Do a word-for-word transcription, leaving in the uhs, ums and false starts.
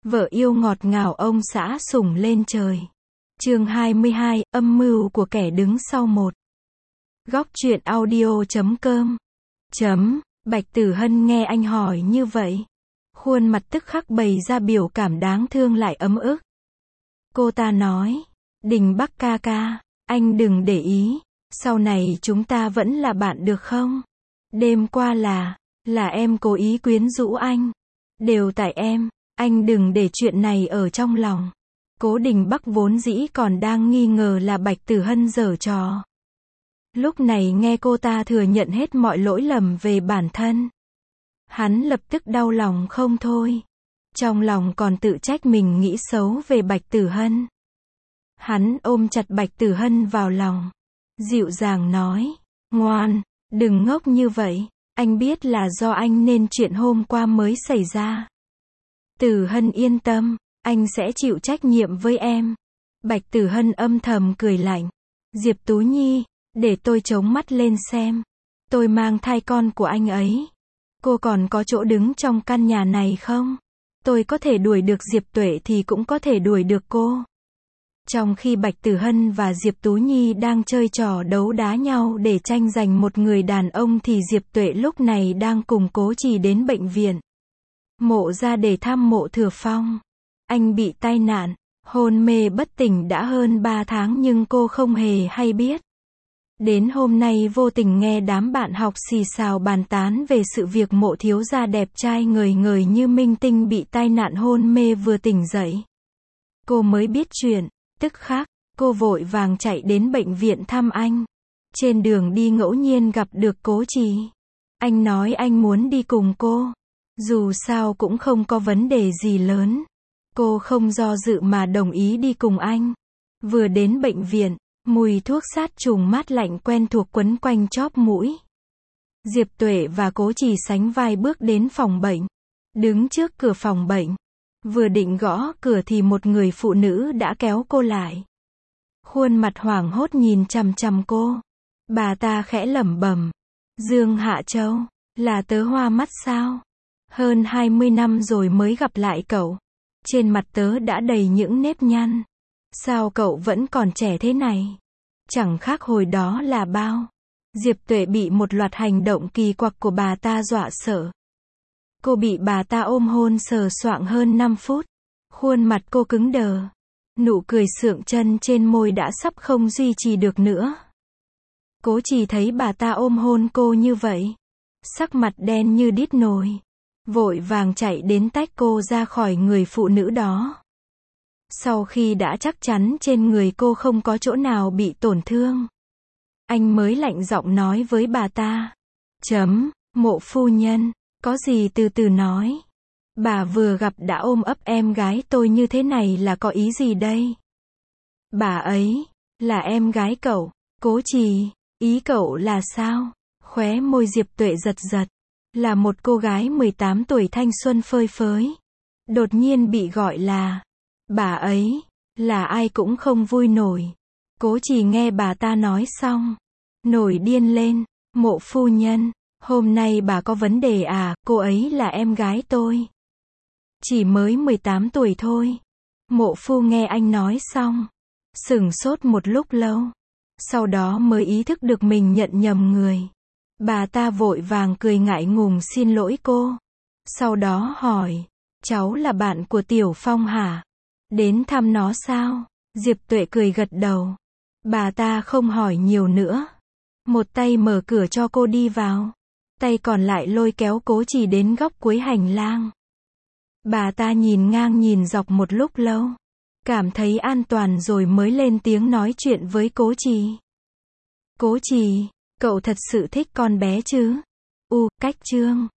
Vợ yêu ngọt ngào ông xã sủng lên trời. Chương hai mươi hai, âm mưu của kẻ đứng sau một. Góc truyện audio chấm com. Chấm, Bạch Tử Hân nghe anh hỏi như vậy. Khuôn mặt tức khắc bày ra biểu cảm đáng thương lại ấm ức. Cô ta nói, Đình Bắc ca ca, anh đừng để ý, sau này chúng ta vẫn là bạn được không? Đêm qua là, là em cố ý quyến rũ anh. Đều tại em, anh đừng để chuyện này ở trong lòng. Cố Đình Bắc vốn dĩ còn đang nghi ngờ là Bạch Tử Hân giở trò. Lúc này nghe cô ta thừa nhận hết mọi lỗi lầm về bản thân. Hắn lập tức đau lòng không thôi. Trong lòng còn tự trách mình nghĩ xấu về Bạch Tử Hân. Hắn ôm chặt Bạch Tử Hân vào lòng. Dịu dàng nói, ngoan, đừng ngốc như vậy. Anh biết là do anh nên chuyện hôm qua mới xảy ra. Tử Hân yên tâm, anh sẽ chịu trách nhiệm với em. Bạch Tử Hân âm thầm cười lạnh. Diệp Tú Nhi, để tôi chống mắt lên xem. Tôi mang thai con của anh ấy. Cô còn có chỗ đứng trong căn nhà này không? Tôi có thể đuổi được Diệp Tuệ thì cũng có thể đuổi được cô. Trong khi Bạch Tử Hân và Diệp Tú Nhi đang chơi trò đấu đá nhau để tranh giành một người đàn ông thì Diệp Tuệ lúc này đang cùng Cố Trì đến bệnh viện. Mộ ra để thăm Mộ Thừa Phong. Anh bị tai nạn, hôn mê bất tỉnh đã hơn ba tháng nhưng cô không hề hay biết. Đến hôm nay vô tình nghe đám bạn học xì xào bàn tán về sự việc Mộ thiếu gia đẹp trai ngời ngời như minh tinh bị tai nạn hôn mê vừa tỉnh dậy. Cô mới biết chuyện, tức khắc, cô vội vàng chạy đến bệnh viện thăm anh. Trên đường đi ngẫu nhiên gặp được Cố Trì. Anh nói anh muốn đi cùng cô. Dù sao cũng không có vấn đề gì lớn. Cô không do dự mà đồng ý đi cùng anh. Vừa đến bệnh viện, mùi thuốc sát trùng mát lạnh quen thuộc quấn quanh chóp mũi. Diệp Tuệ và Cố Trì sánh vai bước đến phòng bệnh. Đứng trước cửa phòng bệnh. Vừa định gõ cửa thì một người phụ nữ đã kéo cô lại. Khuôn mặt hoảng hốt nhìn chằm chằm cô. Bà ta khẽ lẩm bẩm. Dương Hạ Châu, là tớ hoa mắt sao? Hơn hai mươi năm rồi mới gặp lại cậu. Trên mặt tớ đã đầy những nếp nhăn. Sao cậu vẫn còn trẻ thế này? Chẳng khác hồi đó là bao. Diệp Tuệ bị một loạt hành động kỳ quặc của bà ta dọa sợ. Cô bị bà ta ôm hôn sờ soạng hơn năm phút. Khuôn mặt cô cứng đờ. Nụ cười sượng chân trên môi đã sắp không duy trì được nữa. Cố Trì thấy bà ta ôm hôn cô như vậy. Sắc mặt đen như đít nồi. Vội vàng chạy đến tách cô ra khỏi người phụ nữ đó. Sau khi đã chắc chắn trên người cô không có chỗ nào bị tổn thương, anh mới lạnh giọng nói với bà ta. Chấm, Mộ phu nhân, có gì từ từ nói. Bà vừa gặp đã ôm ấp em gái tôi như thế này là có ý gì đây? Bà ấy, là em gái cậu. Cố Trì, ý cậu là sao? Khóe môi Diệp Tuệ giật giật. Là một cô gái mười tám tuổi thanh xuân phơi phới. Đột nhiên bị gọi là bà ấy, là ai cũng không vui nổi. Cố Trì nghe bà ta nói xong, nổi điên lên. Mộ phu nhân, hôm nay bà có vấn đề à? Cô ấy là em gái tôi. Chỉ mới mười tám tuổi thôi. Mộ phu nghe anh nói xong, sửng sốt một lúc lâu. Sau đó mới ý thức được mình nhận nhầm người. Bà ta vội vàng cười ngại ngùng xin lỗi cô. Sau đó hỏi, cháu là bạn của Tiểu Phong hả? Đến thăm nó sao? Diệp Tuệ cười gật đầu. Bà ta không hỏi nhiều nữa. Một tay mở cửa cho cô đi vào. Tay còn lại lôi kéo Cố Trì đến góc cuối hành lang. Bà ta nhìn ngang nhìn dọc một lúc lâu. Cảm thấy an toàn rồi mới lên tiếng nói chuyện với Cố Trì. Cố Trì, cậu thật sự thích con bé chứ? U, cách chương.